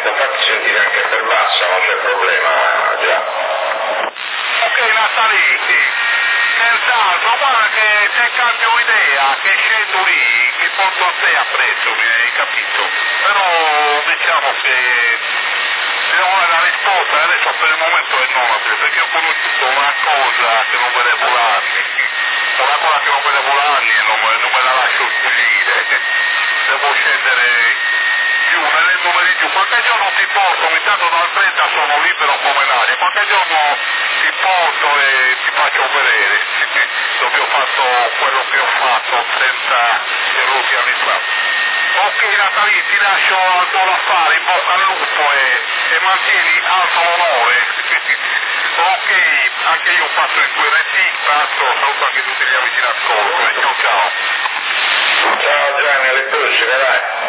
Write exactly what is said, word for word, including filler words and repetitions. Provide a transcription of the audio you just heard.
Certo, fatti sentire anche per bassa, non c'è problema, già. Ok Natali, sì. Senz'altro, guarda che se cambio idea, che scendo lì, che porto a te appresso, mi hai capito? Però diciamo che devo dare la risposta adesso per il momento è no, perché ho conosciuto una cosa che non vedevo l'anni, una cosa che non vedevo l'anni e non, non me la lascio sfuggire, devo scendere giù, nelle numeri giù, qualche giorno ti porto, ogni tanto dal trenta sono libero come l'aria, qualche giorno ti porto e ti faccio vedere dove ho fatto quello che ho fatto senza errori anni fa. Ok Natali, ti lascio al tuo affare, in bocca al lupo e, e mantieni alto l'onore. Ok, anche io faccio il tuo R T, tanto saluto anche tutti gli amici d'ascolto e ciao ciao. Ciao Gianni, alle prossime, dai.